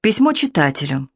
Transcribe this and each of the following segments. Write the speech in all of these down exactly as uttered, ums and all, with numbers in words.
Письмо читателю.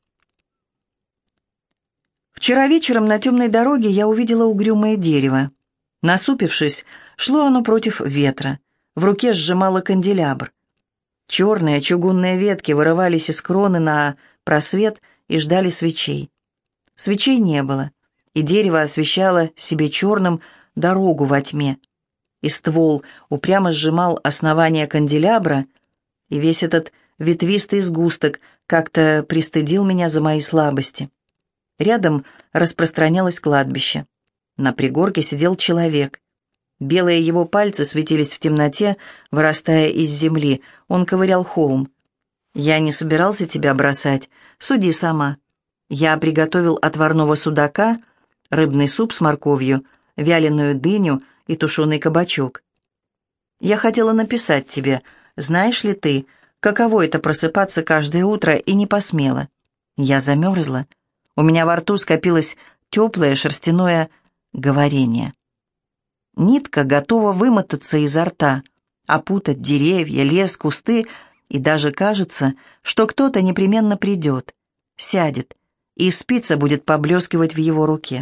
Вчера вечером на темной дороге я увидела угрюмое дерево. Насупившись, шло оно против ветра. В руке сжимало канделябр. Черные чугунные ветки вырывались из кроны на просвет и ждали свечей. Свечей не было, и дерево освещало себе черным дорогу во тьме. И ствол упрямо сжимал основание канделябра, и весь этот ветвистый сгусток как-то пристыдил меня за мои слабости. Рядом распространялось кладбище. На пригорке сидел человек. Белые его пальцы светились в темноте, вырастая из земли. Он ковырял холм. «Я не собирался тебя бросать. Суди сама. Я приготовил отварного судака, рыбный суп с морковью, вяленую дыню и тушеный кабачок. Я хотела написать тебе, знаешь ли ты, каково это просыпаться каждое утро, и не посмела. Я замерзла. У меня во рту скопилось теплое шерстяное говорение. Нитка готова вымотаться изо рта, опутать деревья, лес, кусты, и даже кажется, что кто-то непременно придет, сядет, и спица будет поблескивать в его руке.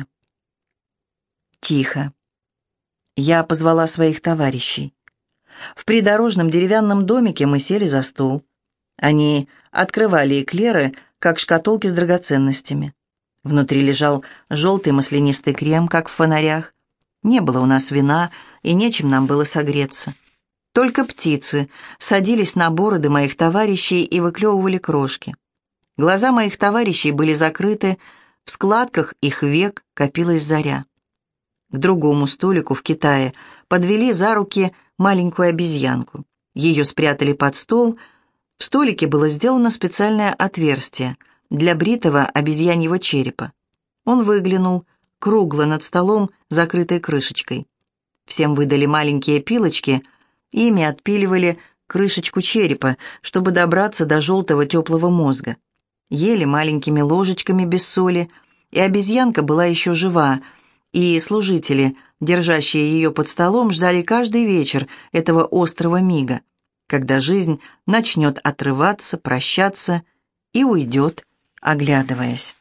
Тихо. Я позвала своих товарищей. В придорожном деревянном домике мы сели за стол. Они открывали эклеры, как шкатулки с драгоценностями. Внутри лежал желтый маслянистый крем, как в фонарях. Не было у нас вина, и нечем нам было согреться. Только птицы садились на бороды моих товарищей и выклевывали крошки. Глаза моих товарищей были закрыты, в складках их век копилась заря. К другому столику в Китае подвели за руки маленькую обезьянку. Ее спрятали под стол. В столике было сделано специальное отверстие для бритого обезьяньего черепа. Он выглянул, кругло над столом, закрытой крышечкой. Всем выдали маленькие пилочки, ими отпиливали крышечку черепа, чтобы добраться до желтого теплого мозга. Ели маленькими ложечками без соли, и обезьянка была еще жива, и служители, держащие ее под столом, ждали каждый вечер этого острого мига, когда жизнь начнет отрываться, прощаться и уйдет, оглядываясь.